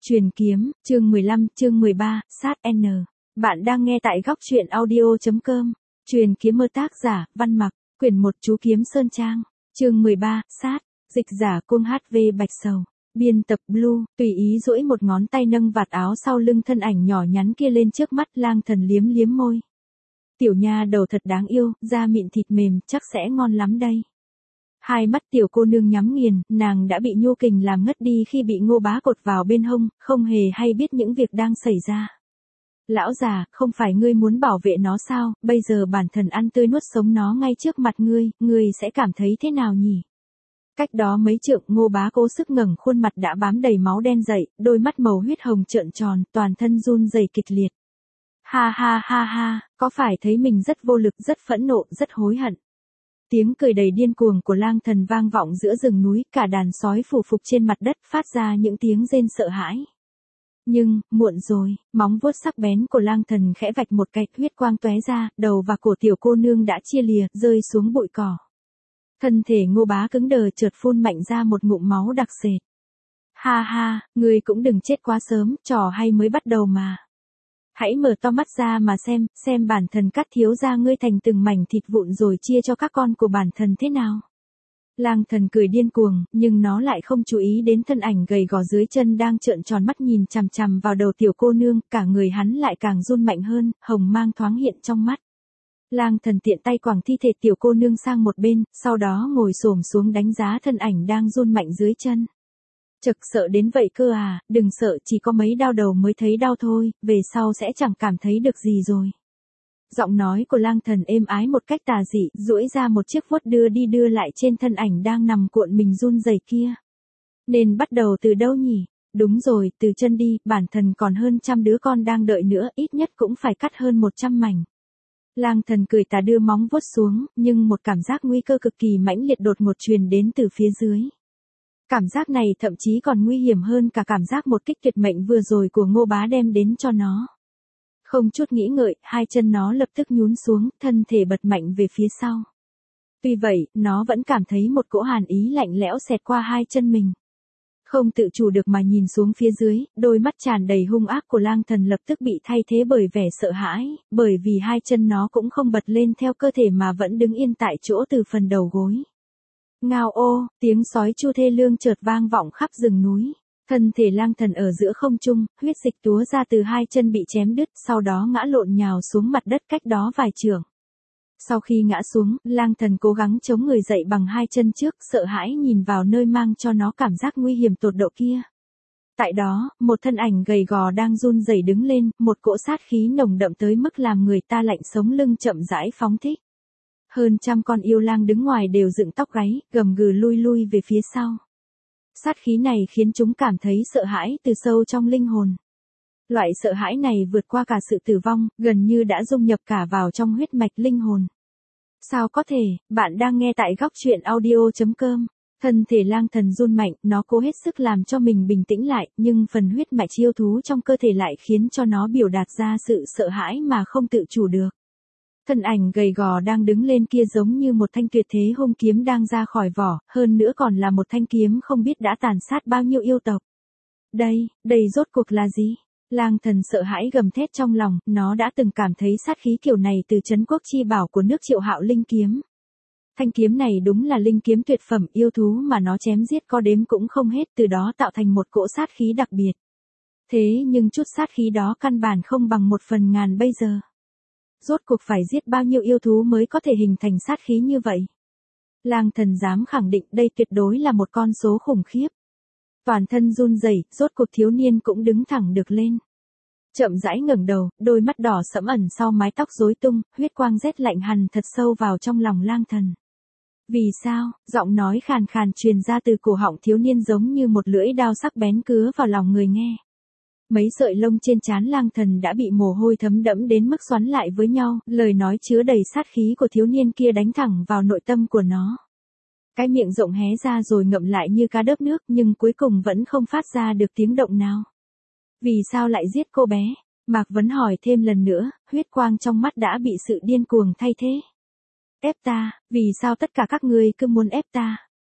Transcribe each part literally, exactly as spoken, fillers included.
Truyền kiếm, chương mười lăm, chương mười ba, sát N. Bạn đang nghe tại góc truyện audio.com. Truyền kiếm mơ tác giả, Văn Mặc, quyển một chú kiếm Sơn Trang. Chương mười ba, sát, dịch giả cung hát vê Bạch Sầu. Biên tập Blue, tùy ý duỗi một ngón tay nâng vạt áo sau lưng thân ảnh nhỏ nhắn kia lên trước mắt Lang Thần liếm liếm môi. Tiểu nha đầu thật đáng yêu, da mịn thịt mềm, chắc sẽ ngon lắm đây. Hai mắt tiểu cô nương nhắm nghiền, nàng đã bị nhu kình làm ngất đi khi bị Ngô Bá cột vào bên hông, không hề hay biết những việc đang xảy ra. Lão già, không phải ngươi muốn bảo vệ nó sao, bây giờ bản thân ăn tươi nuốt sống nó ngay trước mặt ngươi, ngươi sẽ cảm thấy thế nào nhỉ? Cách đó mấy trượng, Ngô Bá cố sức ngẩng khuôn mặt đã bám đầy máu đen dậy, đôi mắt màu huyết hồng trợn tròn, toàn thân run rẩy kịch liệt. Ha ha ha ha, có phải thấy mình rất vô lực, rất phẫn nộ, rất hối hận? Tiếng cười đầy điên cuồng của Lang Thần vang vọng giữa rừng núi, cả đàn sói phủ phục trên mặt đất phát ra những tiếng rên sợ hãi. Nhưng, muộn rồi, móng vuốt sắc bén của Lang Thần khẽ vạch một cái, huyết quang tóe ra, đầu và cổ tiểu cô nương đã chia lìa, rơi xuống bụi cỏ. Thân thể Ngô Bá cứng đờ chợt phun mạnh ra một ngụm máu đặc sệt. Ha ha, ngươi cũng đừng chết quá sớm, trò hay mới bắt đầu mà. Hãy mở to mắt ra mà xem, xem bản thân cắt thiếu ra ngươi thành từng mảnh thịt vụn rồi chia cho các con của bản thân thế nào. Lang Thần cười điên cuồng, nhưng nó lại không chú ý đến thân ảnh gầy gò dưới chân đang trợn tròn mắt nhìn chằm chằm vào đầu tiểu cô nương, cả người hắn lại càng run mạnh hơn, hồng mang thoáng hiện trong mắt. Lang Thần tiện tay quẳng thi thể tiểu cô nương sang một bên, sau đó ngồi xổm xuống đánh giá thân ảnh đang run mạnh dưới chân. Chực sợ đến vậy cơ à, đừng sợ, chỉ có mấy đau đầu mới thấy đau thôi, về sau sẽ chẳng cảm thấy được gì rồi. Giọng nói của Lang Thần êm ái một cách tà dị, duỗi ra một chiếc vuốt đưa đi đưa lại trên thân ảnh đang nằm cuộn mình run rẩy kia. Nên bắt đầu từ đâu nhỉ? Đúng rồi, từ chân đi, bản thân còn hơn trăm đứa con đang đợi nữa, ít nhất cũng phải cắt hơn một trăm mảnh. Lang Thần cười tà đưa móng vuốt xuống, nhưng một cảm giác nguy cơ cực kỳ mãnh liệt đột ngột truyền đến từ phía dưới. Cảm giác này thậm chí còn nguy hiểm hơn cả cảm giác một kích tuyệt mệnh vừa rồi của Ngô Bá đem đến cho nó. Không chút nghĩ ngợi, hai chân nó lập tức nhún xuống, thân thể bật mạnh về phía sau. Tuy vậy, nó vẫn cảm thấy một cỗ hàn ý lạnh lẽo xẹt qua hai chân mình. Không tự chủ được mà nhìn xuống phía dưới, đôi mắt tràn đầy hung ác của Lang Thần lập tức bị thay thế bởi vẻ sợ hãi, bởi vì hai chân nó cũng không bật lên theo cơ thể mà vẫn đứng yên tại chỗ từ phần đầu gối. Ngao ô, tiếng sói chu thê lương chợt vang vọng khắp rừng núi. Thân thể Lang Thần ở giữa không trung, huyết dịch túa ra từ hai chân bị chém đứt, sau đó ngã lộn nhào xuống mặt đất cách đó vài trượng. Sau khi ngã xuống, Lang Thần cố gắng chống người dậy bằng hai chân trước, sợ hãi nhìn vào nơi mang cho nó cảm giác nguy hiểm tột độ kia. Tại đó, một thân ảnh gầy gò đang run rẩy đứng lên, một cỗ sát khí nồng đậm tới mức làm người ta lạnh sống lưng chậm rãi phóng thích. Hơn trăm con yêu lang đứng ngoài đều dựng tóc gáy, gầm gừ lui lui về phía sau. Sát khí này khiến chúng cảm thấy sợ hãi từ sâu trong linh hồn. Loại sợ hãi này vượt qua cả sự tử vong, gần như đã dung nhập cả vào trong huyết mạch linh hồn. Sao có thể, bạn đang nghe tại góc truyện audio.com. Thân thể Lang Thần run mạnh, nó cố hết sức làm cho mình bình tĩnh lại, nhưng phần huyết mạch yêu thú trong cơ thể lại khiến cho nó biểu đạt ra sự sợ hãi mà không tự chủ được. Thân ảnh gầy gò đang đứng lên kia giống như một thanh tuyệt thế hung kiếm đang ra khỏi vỏ, hơn nữa còn là một thanh kiếm không biết đã tàn sát bao nhiêu yêu tộc. Đây, đây rốt cuộc là gì? Lang Thần sợ hãi gầm thét trong lòng, nó đã từng cảm thấy sát khí kiểu này từ trấn quốc chi bảo của nước Triệu Hạo linh kiếm. Thanh kiếm này đúng là linh kiếm tuyệt phẩm, yêu thú mà nó chém giết có đếm cũng không hết, từ đó tạo thành một cỗ sát khí đặc biệt. Thế nhưng chút sát khí đó căn bản không bằng một phần ngàn bây giờ. Rốt cuộc phải giết bao nhiêu yêu thú mới có thể hình thành sát khí như vậy? Lang Thần dám khẳng định đây tuyệt đối là một con số khủng khiếp. Toàn thân run rẩy, rốt cuộc thiếu niên cũng đứng thẳng được lên. Chậm rãi ngẩng đầu, đôi mắt đỏ sẫm ẩn sau mái tóc rối tung, huyết quang rét lạnh hằn thật sâu vào trong lòng Lang Thần. Vì sao? Giọng nói khàn khàn truyền ra từ cổ họng thiếu niên giống như một lưỡi đao sắc bén cứa vào lòng người nghe. Mấy sợi lông trên trán Lang Thần đã bị mồ hôi thấm đẫm đến mức xoắn lại với nhau, lời nói chứa đầy sát khí của thiếu niên kia đánh thẳng vào nội tâm của nó. Cái miệng rộng hé ra rồi ngậm lại như cá đớp nước, nhưng cuối cùng vẫn không phát ra được tiếng động nào. Vì sao lại giết cô bé? Mạc Vấn hỏi thêm lần nữa, huyết quang trong mắt đã bị sự điên cuồng thay thế. Ép ta, vì sao tất cả các ngươi cứ muốn ép ta?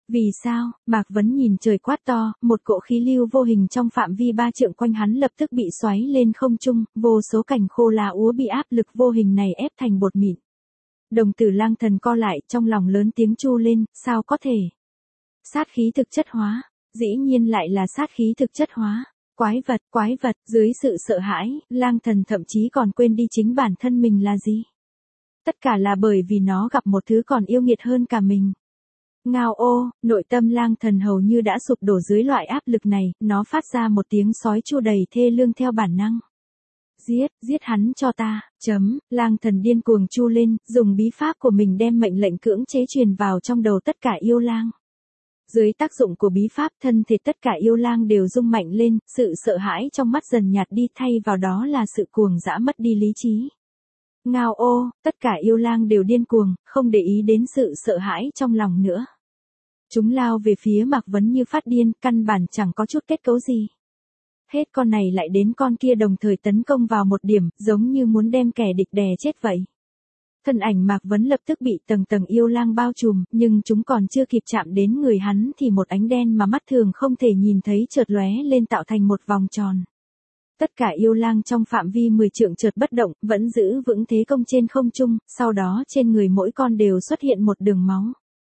Vì sao? Mạc Vấn nhìn trời quát to, một cỗ khí lưu vô hình trong phạm vi ba trượng quanh hắn lập tức bị xoáy lên không trung, vô số cành khô lá úa bị áp lực vô hình này ép thành bột mịn. Đồng tử Lang Thần co lại, trong lòng lớn tiếng chu lên, sao có thể? Sát khí thực chất hóa, dĩ nhiên lại là sát khí thực chất hóa. Quái vật, quái vật, dưới sự sợ hãi, Lang Thần thậm chí còn quên đi chính bản thân mình là gì. Tất cả là bởi vì nó gặp một thứ còn yêu nghiệt hơn cả mình. Ngao ô, nội tâm Lang Thần hầu như đã sụp đổ dưới loại áp lực này, nó phát ra một tiếng sói chu đầy thê lương theo bản năng. Giết, giết hắn cho ta, chấm, Lang Thần điên cuồng chu lên, dùng bí pháp của mình đem mệnh lệnh cưỡng chế truyền vào trong đầu tất cả yêu lang. Dưới tác dụng của bí pháp thân thể tất cả yêu lang đều rung mạnh lên, sự sợ hãi trong mắt dần nhạt đi thay vào đó là sự cuồng dã mất đi lý trí. Ngao ô, tất cả yêu lang đều điên cuồng, không để ý đến sự sợ hãi trong lòng nữa. Chúng lao về phía Mạc Vấn như phát điên, căn bản chẳng có chút kết cấu gì. Hết con này lại đến con kia đồng thời tấn công vào một điểm, giống như muốn đem kẻ địch đè chết vậy. Thân ảnh Mạc Vấn lập tức bị tầng tầng yêu lang bao trùm, nhưng chúng còn chưa kịp chạm đến người hắn thì một ánh đen mà mắt thường không thể nhìn thấy chợt lóe lên tạo thành một vòng tròn. Tất cả yêu lang trong phạm vi mười trượng chợt bất động, vẫn giữ vững thế công trên không trung, sau đó trên người mỗi con đều xuất hiện một đường máu.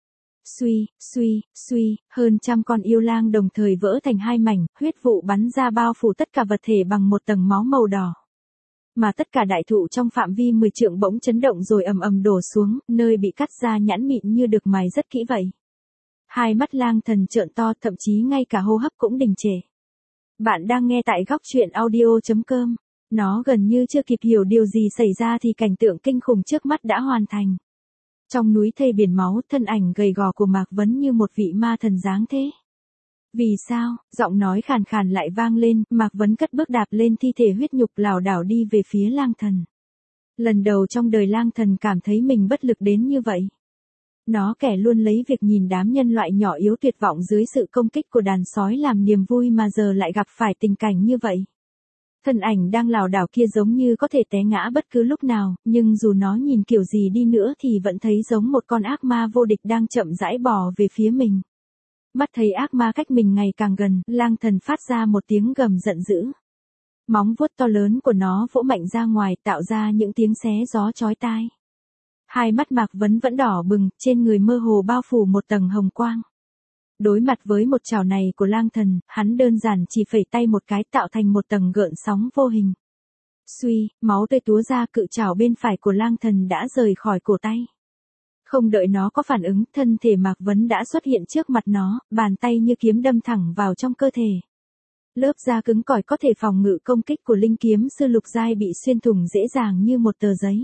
Suy, suy, suy, hơn trăm con yêu lang đồng thời vỡ thành hai mảnh, huyết vụ bắn ra bao phủ tất cả vật thể bằng một tầng máu màu đỏ. Mà tất cả đại thụ trong phạm vi mười trượng bỗng chấn động rồi ầm ầm đổ xuống, nơi bị cắt ra nhẵn mịn như được mài rất kỹ vậy. Hai mắt Lang Thần trợn to, thậm chí ngay cả hô hấp cũng đình trệ. Bạn đang nghe tại góc truyện audio chấm com. Nó gần như chưa kịp hiểu điều gì xảy ra thì cảnh tượng kinh khủng trước mắt đã hoàn thành. Trong núi thây biển máu, thân ảnh gầy gò của Mạc Vấn như một vị ma thần dáng thế. Vì sao? Giọng nói khàn khàn lại vang lên, Mạc Vấn cất bước đạp lên thi thể huyết nhục lảo đảo đi về phía Lang Thần. Lần đầu trong đời Lang Thần cảm thấy mình bất lực đến như vậy. Nó kẻ luôn lấy việc nhìn đám nhân loại nhỏ yếu tuyệt vọng dưới sự công kích của đàn sói làm niềm vui mà giờ lại gặp phải tình cảnh như vậy. Thân ảnh đang lảo đảo kia giống như có thể té ngã bất cứ lúc nào, nhưng dù nó nhìn kiểu gì đi nữa thì vẫn thấy giống một con ác ma vô địch đang chậm rãi bò về phía mình. Mắt thấy ác ma cách mình ngày càng gần, Lang Thần phát ra một tiếng gầm giận dữ. Móng vuốt to lớn của nó vỗ mạnh ra ngoài tạo ra những tiếng xé gió chói tai. Hai mắt Mạc Vấn vẫn đỏ bừng, trên người mơ hồ bao phủ một tầng hồng quang. Đối mặt với một chảo này của Lang Thần, hắn đơn giản chỉ phẩy tay một cái tạo thành một tầng gợn sóng vô hình. Suy, máu tươi túa ra, cự chảo bên phải của Lang Thần đã rời khỏi cổ tay. Không đợi nó có phản ứng, thân thể Mạc Vấn đã xuất hiện trước mặt nó, bàn tay như kiếm đâm thẳng vào trong cơ thể. Lớp da cứng cỏi có thể phòng ngự công kích của linh kiếm sư lục giai bị xuyên thủng dễ dàng như một tờ giấy.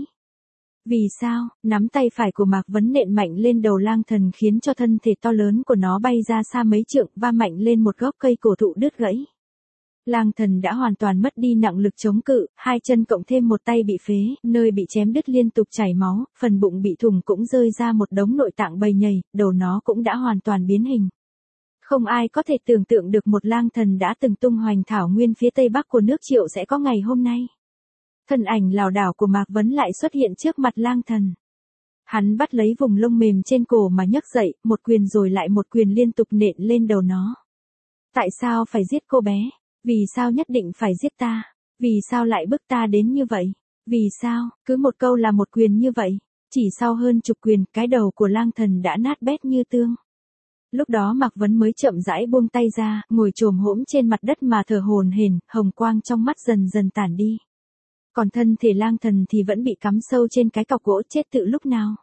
Vì sao? Nắm tay phải của Mạc Vấn nện mạnh lên đầu Lang Thần khiến cho thân thể to lớn của nó bay ra xa mấy trượng, va mạnh lên một gốc cây cổ thụ đứt gãy. Lang Thần đã hoàn toàn mất đi năng lực chống cự, hai chân cộng thêm một tay bị phế, nơi bị chém đứt liên tục chảy máu, phần bụng bị thủng cũng rơi ra một đống nội tạng bầy nhầy, đầu nó cũng đã hoàn toàn biến hình. Không ai có thể tưởng tượng được một Lang Thần đã từng tung hoành thảo nguyên phía tây bắc của nước Triệu sẽ có ngày hôm nay. Thân ảnh lảo đảo của Mạc Vấn lại xuất hiện trước mặt Lang Thần. Hắn bắt lấy vùng lông mềm trên cổ mà nhấc dậy, một quyền rồi lại một quyền liên tục nện lên đầu nó. Tại sao phải giết cô bé? Vì sao nhất định phải giết ta? Vì sao lại bức ta đến như vậy? Vì sao? Cứ một câu là một quyền như vậy. Chỉ sau hơn chục quyền, cái đầu của Lang Thần đã nát bét như tương. Lúc đó Mạc Vấn mới chậm rãi buông tay ra, ngồi chồm hổm trên mặt đất mà thở hổn hển, hồng quang trong mắt dần dần tản đi. Còn thân thể Lang Thần thì vẫn bị cắm sâu trên cái cọc gỗ chết tự lúc nào.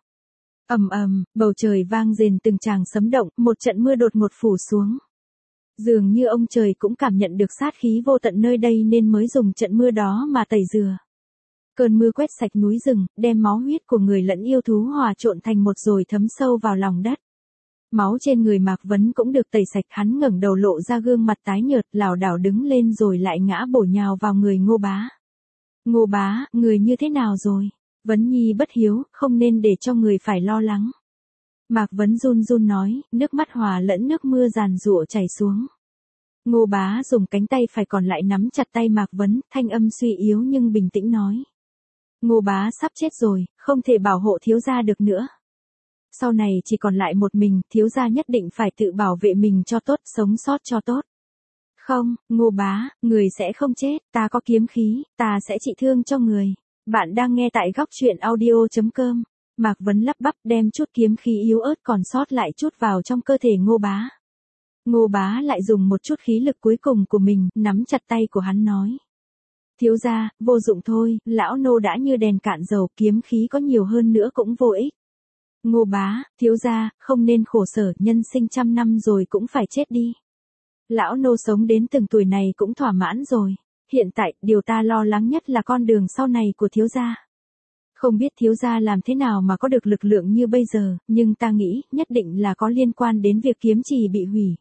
Ầm ầm, bầu trời vang rền từng tràng sấm động, một trận mưa đột ngột phủ xuống. Dường như ông trời cũng cảm nhận được sát khí vô tận nơi đây nên mới dùng trận mưa đó mà tẩy rửa. Cơn mưa quét sạch núi rừng, đem máu huyết của người lẫn yêu thú hòa trộn thành một rồi thấm sâu vào lòng đất. Máu trên người Mạc Vấn cũng được tẩy sạch, hắn ngẩng đầu lộ ra gương mặt tái nhợt, lảo đảo đứng lên rồi lại ngã bổ nhào vào người Ngô Bá. Ngô Bá, người như thế nào rồi? Vấn Nhi bất hiếu, không nên để cho người phải lo lắng. Mạc Vấn run run nói, nước mắt hòa lẫn nước mưa giàn giụa chảy xuống. Ngô Bá dùng cánh tay phải còn lại nắm chặt tay Mạc Vấn, thanh âm suy yếu nhưng bình tĩnh nói. Ngô Bá sắp chết rồi, không thể bảo hộ thiếu gia được nữa. Sau này chỉ còn lại một mình, thiếu gia nhất định phải tự bảo vệ mình cho tốt, sống sót cho tốt. Không, Ngô bá, người sẽ không chết, ta có kiếm khí, ta sẽ trị thương cho người. Bạn đang nghe tại góc truyện audio.com. Mạc Vấn lắp bắp đem chút kiếm khí yếu ớt còn sót lại chút vào trong cơ thể Ngô bá. Ngô bá lại dùng một chút khí lực cuối cùng của mình, nắm chặt tay của hắn nói. Thiếu gia, vô dụng thôi, lão nô đã như đèn cạn dầu, kiếm khí có nhiều hơn nữa cũng vô ích. Ngô bá, thiếu gia, không nên khổ sở, nhân sinh trăm năm rồi cũng phải chết đi. Lão nô sống đến từng tuổi này cũng thỏa mãn rồi. Hiện tại, điều ta lo lắng nhất là con đường sau này của thiếu gia. Không biết thiếu gia làm thế nào mà có được lực lượng như bây giờ, nhưng ta nghĩ, nhất định là có liên quan đến việc kiếm trì bị hủy.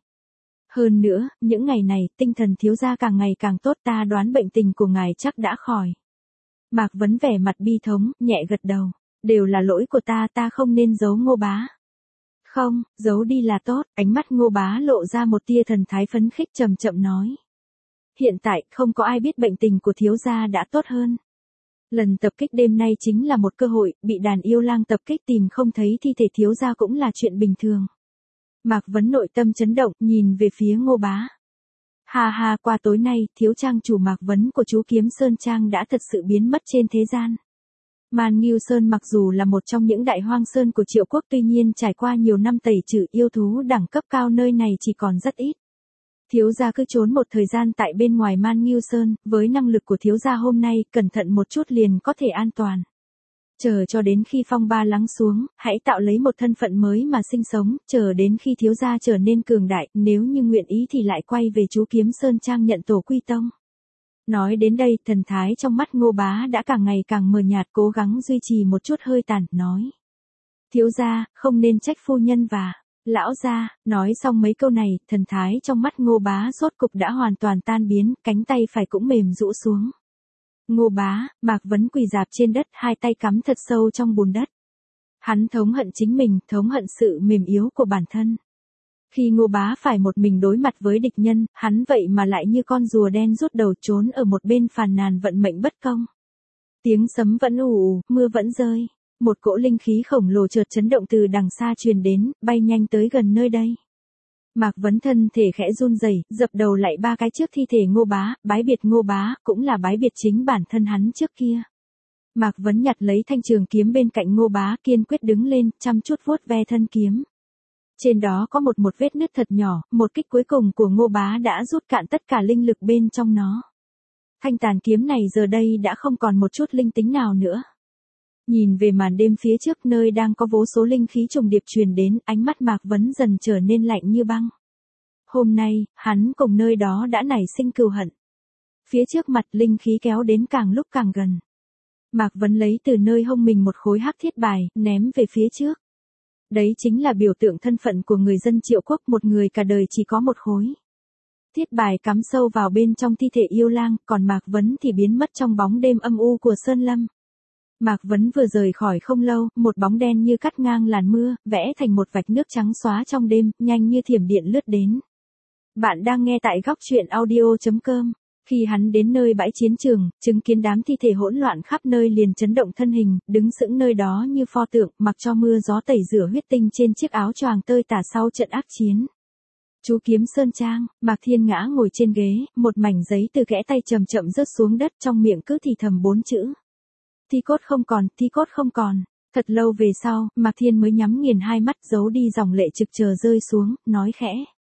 Hơn nữa, những ngày này, tinh thần thiếu gia càng ngày càng tốt, ta đoán bệnh tình của ngài chắc đã khỏi. Mạc Vấn vẻ mặt bi thống, nhẹ gật đầu. Đều là lỗi của ta, ta không nên giấu Ngô bá. Không, giấu đi là tốt, ánh mắt Ngô bá lộ ra một tia thần thái phấn khích chậm chậm nói. Hiện tại, không có ai biết bệnh tình của thiếu gia đã tốt hơn. Lần tập kích đêm nay chính là một cơ hội, bị đàn yêu lang tập kích tìm không thấy thi thể thiếu gia cũng là chuyện bình thường. Mạc Vấn nội tâm chấn động, nhìn về phía Ngô bá. Ha ha, qua tối nay, thiếu trang chủ Mạc Vấn của chú Kiếm Sơn Trang đã thật sự biến mất trên thế gian. Man Ngưu Sơn mặc dù là một trong những đại hoang sơn của Triệu Quốc, tuy nhiên trải qua nhiều năm tẩy trừ, yêu thú đẳng cấp cao nơi này chỉ còn rất ít. Thiếu gia cứ trốn một thời gian tại bên ngoài Man Ngưu Sơn, với năng lực của thiếu gia hôm nay, cẩn thận một chút liền có thể an toàn. Chờ cho đến khi phong ba lắng xuống, hãy tạo lấy một thân phận mới mà sinh sống, chờ đến khi thiếu gia trở nên cường đại, nếu như nguyện ý thì lại quay về chú Kiếm Sơn Trang nhận tổ quy tông. Nói đến đây, thần thái trong mắt Ngô bá đã càng ngày càng mờ nhạt, cố gắng duy trì một chút hơi tàn, nói. Thiếu gia, không nên trách phu nhân và lão gia. Nói xong mấy câu này, thần thái trong mắt Ngô bá rốt cục đã hoàn toàn tan biến, cánh tay phải cũng mềm rũ xuống. Ngô bá, Mạc Vấn quỳ rạp trên đất, hai tay cắm thật sâu trong bùn đất. Hắn thống hận chính mình, thống hận sự mềm yếu của bản thân. Khi Ngô bá phải một mình đối mặt với địch nhân, hắn vậy mà lại như con rùa đen rút đầu trốn ở một bên phàn nàn vận mệnh bất công. Tiếng sấm vẫn ù ù, mưa vẫn rơi. Một cỗ linh khí khổng lồ chợt chấn động từ đằng xa truyền đến, bay nhanh tới gần nơi đây. Mạc Vấn thân thể khẽ run rẩy, dập đầu lại ba cái trước thi thể Ngô bá, bái biệt Ngô bá, cũng là bái biệt chính bản thân hắn trước kia. Mạc Vấn nhặt lấy thanh trường kiếm bên cạnh Ngô bá, kiên quyết đứng lên, chăm chút vuốt ve thân kiếm. Trên đó có một một vết nứt thật nhỏ, một kích cuối cùng của Ngô bá đã rút cạn tất cả linh lực bên trong nó. Thanh tàn kiếm này giờ đây đã không còn một chút linh tính nào nữa. Nhìn về màn đêm phía trước nơi đang có vô số linh khí trùng điệp truyền đến, ánh mắt Mạc Vấn dần trở nên lạnh như băng. Hôm nay, hắn cùng nơi đó đã nảy sinh cừu hận. Phía trước mặt linh khí kéo đến càng lúc càng gần. Mạc Vấn lấy từ nơi hông mình một khối hắc thiết bài, ném về phía trước. Đấy chính là biểu tượng thân phận của người dân Triệu Quốc, một người cả đời chỉ có một khối. Thiết bài cắm sâu vào bên trong thi thể yêu lang, còn Mạc Vấn thì biến mất trong bóng đêm âm u của Sơn Lâm. Mạc Vấn vừa rời khỏi không lâu, một bóng đen như cắt ngang làn mưa, vẽ thành một vạch nước trắng xóa trong đêm, nhanh như thiểm điện lướt đến. Bạn đang nghe tại góc truyện audio.com. Khi hắn đến nơi bãi chiến trường, chứng kiến đám thi thể hỗn loạn khắp nơi liền chấn động thân hình, đứng sững nơi đó như pho tượng, mặc cho mưa gió tẩy rửa huyết tinh trên chiếc áo choàng tơi tả sau trận ác chiến. Chú Kiếm Sơn Trang, Mạc Thiên ngã ngồi trên ghế, một mảnh giấy từ kẽ tay chậm chậm rớt xuống đất, trong miệng cứ thì thầm bốn chữ. Thi cốt không còn, thi cốt không còn. Thật lâu về sau, Mạc Thiên mới nhắm nghiền hai mắt, giấu đi dòng lệ trực chờ rơi xuống, nói khẽ.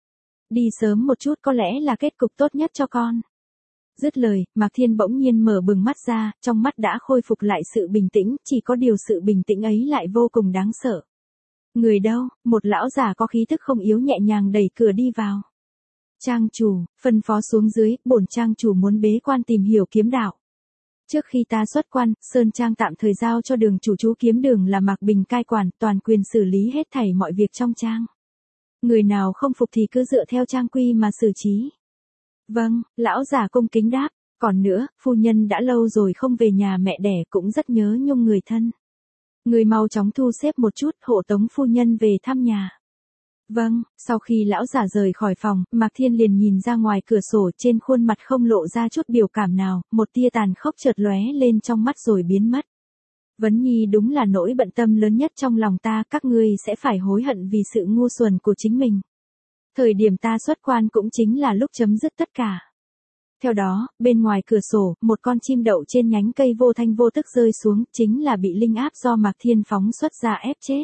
Đi sớm một chút có lẽ là kết cục tốt nhất cho con. Dứt lời, Mạc Thiên bỗng nhiên mở bừng mắt ra, trong mắt đã khôi phục lại sự bình tĩnh, chỉ có điều sự bình tĩnh ấy lại vô cùng đáng sợ. Người đâu? Một lão già có khí tức không yếu nhẹ nhàng đẩy cửa đi vào. Trang chủ, phân phó xuống dưới, bổn trang chủ muốn bế quan tìm hiểu kiếm đạo. Trước khi ta xuất quan, Sơn Trang tạm thời giao cho đường chủ chú Kiếm Đường là Mạc Bình cai quản, toàn quyền xử lý hết thảy mọi việc trong trang. Người nào không phục thì cứ dựa theo trang quy mà xử trí. Vâng, lão già cung kính đáp. Còn nữa, phu nhân đã lâu rồi không về nhà mẹ đẻ, cũng rất nhớ nhung người thân. Người mau chóng thu xếp một chút, hộ tống phu nhân về thăm nhà. Vâng, sau khi lão già rời khỏi phòng, Mạc Thiên liền nhìn ra ngoài cửa sổ, trên khuôn mặt không lộ ra chút biểu cảm nào, một tia tàn khốc chợt lóe lên trong mắt rồi biến mất. Vấn Nhi đúng là nỗi bận tâm lớn nhất trong lòng ta, các ngươi sẽ phải hối hận vì sự ngu xuẩn của chính mình. Thời điểm ta xuất quan cũng chính là lúc chấm dứt tất cả. Theo đó, bên ngoài cửa sổ, một con chim đậu trên nhánh cây vô thanh vô tức rơi xuống, chính là bị linh áp do Mạc Thiên phóng xuất ra ép chết.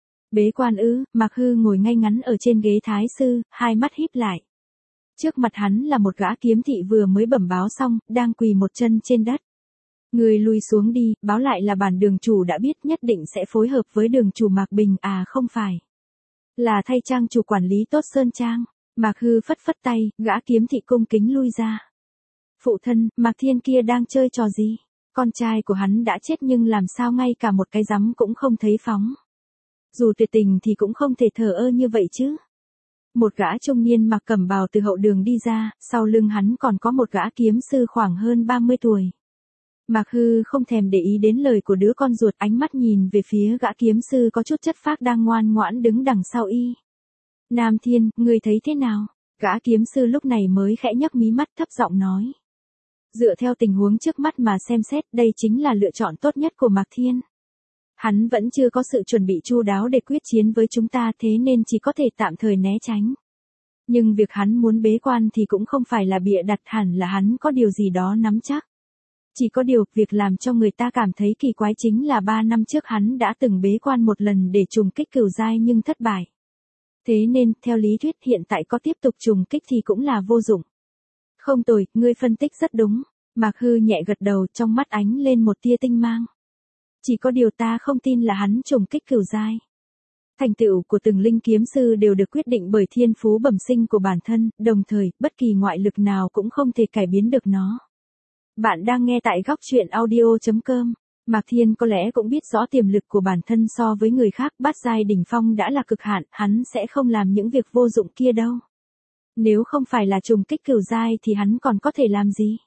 Bế quan ư? Mạc Hư ngồi ngay ngắn ở trên ghế thái sư, hai mắt híp lại. Trước mặt hắn là một gã kiếm thị vừa mới bẩm báo xong, đang quỳ một chân trên đất. Người lùi xuống đi, báo lại là bản đường chủ đã biết, nhất định sẽ phối hợp với đường chủ Mạc Bình. À không phải, là thay trang chủ quản lý tốt Sơn Trang. Mạc Hư phất phất tay, gã kiếm thị cung kính lui ra. Phụ thân, Mạc Thiên kia đang chơi trò gì? Con trai của hắn đã chết nhưng làm sao ngay cả một cái rắm cũng không thấy phóng. Dù tuyệt tình thì cũng không thể thờ ơ như vậy chứ. Một gã trung niên mặc cẩm bào từ hậu đường đi ra, sau lưng hắn còn có một gã kiếm sư khoảng hơn ba mươi tuổi. Mạc Hư không thèm để ý đến lời của đứa con ruột, ánh mắt nhìn về phía gã kiếm sư có chút chất phác đang ngoan ngoãn đứng đằng sau y. Nam Thiên, ngươi thấy thế nào? Gã kiếm sư lúc này mới khẽ nhấc mí mắt thấp giọng nói. Dựa theo tình huống trước mắt mà xem xét, đây chính là lựa chọn tốt nhất của Mạc Thiên. Hắn vẫn chưa có sự chuẩn bị chu đáo để quyết chiến với chúng ta, thế nên chỉ có thể tạm thời né tránh. Nhưng việc hắn muốn bế quan thì cũng không phải là bịa đặt, hẳn là hắn có điều gì đó nắm chắc. Chỉ có điều, việc làm cho người ta cảm thấy kỳ quái chính là ba năm trước hắn đã từng bế quan một lần để trùng kích cửu giai nhưng thất bại. Thế nên, theo lý thuyết hiện tại có tiếp tục trùng kích thì cũng là vô dụng. Không tồi, ngươi phân tích rất đúng. Mạc Hư nhẹ gật đầu, trong mắt ánh lên một tia tinh mang. Chỉ có điều ta không tin là hắn trùng kích cửu giai. Thành tựu của từng linh kiếm sư đều được quyết định bởi thiên phú bẩm sinh của bản thân, đồng thời, bất kỳ ngoại lực nào cũng không thể cải biến được nó. Bạn đang nghe tại góc truyện audio chấm com. Mạc Thiên có lẽ cũng biết rõ tiềm lực của bản thân so với người khác, bát giai đỉnh phong đã là cực hạn, hắn sẽ không làm những việc vô dụng kia đâu. Nếu không phải là trùng kích cửu giai thì hắn còn có thể làm gì?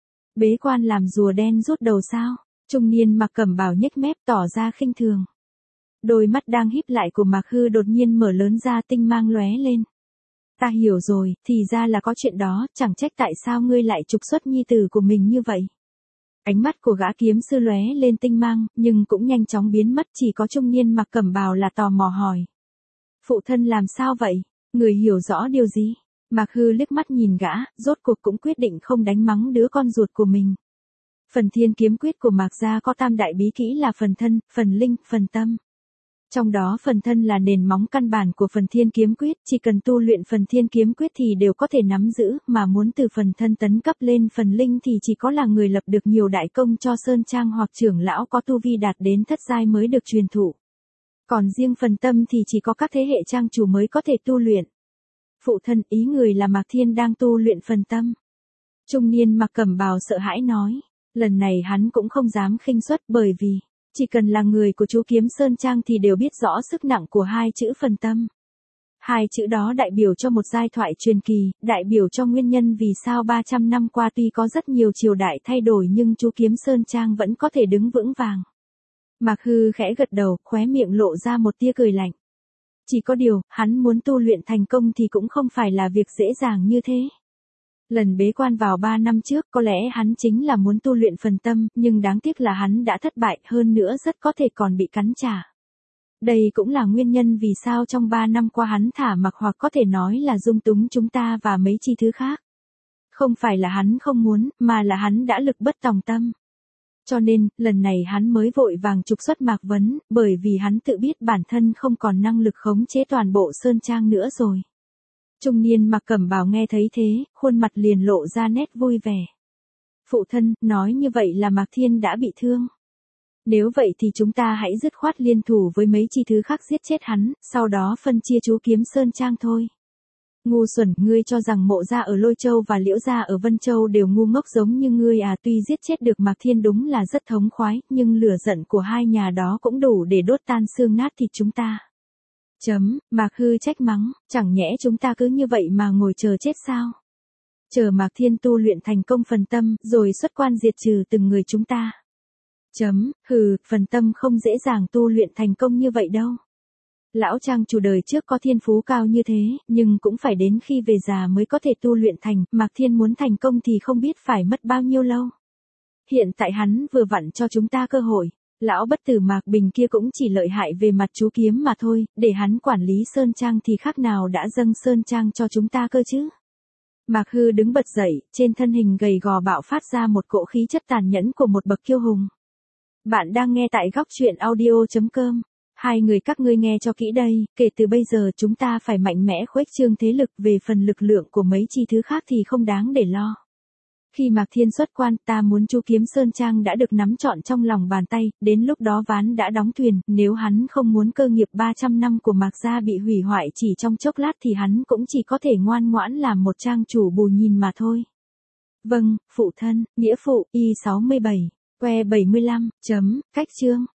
Bế quan làm rùa đen rút đầu sao? Trung niên mặc cẩm bào nhếch mép tỏ ra khinh thường. Đôi mắt đang híp lại của Mạc Hư đột nhiên mở lớn ra, tinh mang lóe lên. Ta hiểu rồi, thì ra là có chuyện đó, chẳng trách tại sao ngươi lại trục xuất nhi tử của mình như vậy. Ánh mắt của gã kiếm sư lóe lên tinh mang, nhưng cũng nhanh chóng biến mất, chỉ có trung niên mặc cẩm bào là tò mò hỏi. Phụ thân làm sao vậy? Người hiểu rõ điều gì? Mạc Hư liếc mắt nhìn gã, rốt cuộc cũng quyết định không đánh mắng đứa con ruột của mình. Phần thiên kiếm quyết của Mạc gia có tam đại bí kỹ là phần thân, phần linh, phần tâm. Trong đó phần thân là nền móng căn bản của phần thiên kiếm quyết, chỉ cần tu luyện phần thiên kiếm quyết thì đều có thể nắm giữ, mà muốn từ phần thân tấn cấp lên phần linh thì chỉ có là người lập được nhiều đại công cho Sơn Trang hoặc trưởng lão có tu vi đạt đến thất giai mới được truyền thụ. Còn riêng phần tâm thì chỉ có các thế hệ trang chủ mới có thể tu luyện. Phụ thân, ý người là Mạc Thiên đang tu luyện phần tâm. Trung niên mặc cẩm bào sợ hãi nói, lần này hắn cũng không dám khinh suất, bởi vì chỉ cần là người của chú Kiếm Sơn Trang thì đều biết rõ sức nặng của hai chữ phần tâm. Hai chữ đó đại biểu cho một giai thoại truyền kỳ, đại biểu cho nguyên nhân vì sao ba trăm năm qua tuy có rất nhiều triều đại thay đổi nhưng chú Kiếm Sơn Trang vẫn có thể đứng vững vàng. Mạc Hư khẽ gật đầu, khóe miệng lộ ra một tia cười lạnh. Chỉ có điều, hắn muốn tu luyện thành công thì cũng không phải là việc dễ dàng như thế. Lần bế quan vào ba năm trước có lẽ hắn chính là muốn tu luyện phần tâm, nhưng đáng tiếc là hắn đã thất bại, hơn nữa rất có thể còn bị cắn trả. Đây cũng là nguyên nhân vì sao trong ba năm qua hắn thả mặc, hoặc có thể nói là dung túng chúng ta và mấy chi thứ khác. Không phải là hắn không muốn, mà là hắn đã lực bất tòng tâm. Cho nên, lần này hắn mới vội vàng trục xuất Mạc Vấn, bởi vì hắn tự biết bản thân không còn năng lực khống chế toàn bộ Sơn Trang nữa rồi. Trung niên mặc cẩm bào nghe thấy thế, khuôn mặt liền lộ ra nét vui vẻ. Phụ thân, nói như vậy là Mạc Thiên đã bị thương. Nếu vậy thì chúng ta hãy dứt khoát liên thủ với mấy chi thứ khác giết chết hắn, sau đó phân chia chú Kiếm Sơn Trang thôi. Ngu xuẩn, ngươi cho rằng Mộ gia ở Lôi Châu và Liễu gia ở Vân Châu đều ngu ngốc giống như ngươi à? Tuy giết chết được Mạc Thiên đúng là rất thống khoái, nhưng lửa giận của hai nhà đó cũng đủ để đốt tan xương nát thịt chúng ta. Chấm, Mạc Hư trách mắng, chẳng nhẽ chúng ta cứ như vậy mà ngồi chờ chết sao? Chờ Mạc Thiên tu luyện thành công phần tâm, rồi xuất quan diệt trừ từng người chúng ta. Chấm, hừ, phần tâm không dễ dàng tu luyện thành công như vậy đâu. Lão trang chủ đời trước có thiên phú cao như thế, nhưng cũng phải đến khi về già mới có thể tu luyện thành, Mạc Thiên muốn thành công thì không biết phải mất bao nhiêu lâu. Hiện tại hắn vừa vặn cho chúng ta cơ hội, Lão bất tử Mạc Bình kia cũng chỉ lợi hại về mặt chú kiếm mà thôi, để hắn quản lý Sơn Trang thì khác nào đã dâng Sơn Trang cho chúng ta cơ chứ. Mạc Hư đứng bật dậy, trên thân hình gầy gò bạo phát ra một cỗ khí chất tàn nhẫn của một bậc kiêu hùng. Bạn đang nghe tại góc truyện audio.com. Hai người các ngươi nghe cho kỹ đây, kể từ bây giờ chúng ta phải mạnh mẽ khuếch trương thế lực, về phần lực lượng của mấy chi thứ khác thì không đáng để lo. Khi Mạc Thiên xuất quan, ta muốn chu kiếm Sơn Trang đã được nắm trọn trong lòng bàn tay, đến lúc đó ván đã đóng thuyền, nếu hắn không muốn cơ nghiệp ba trăm năm của Mạc gia bị hủy hoại chỉ trong chốc lát thì hắn cũng chỉ có thể ngoan ngoãn làm một trang chủ bù nhìn mà thôi. Vâng, phụ thân, nghĩa phụ, y sáu mươi bảy, que bảy mươi lăm, chấm, cách chương.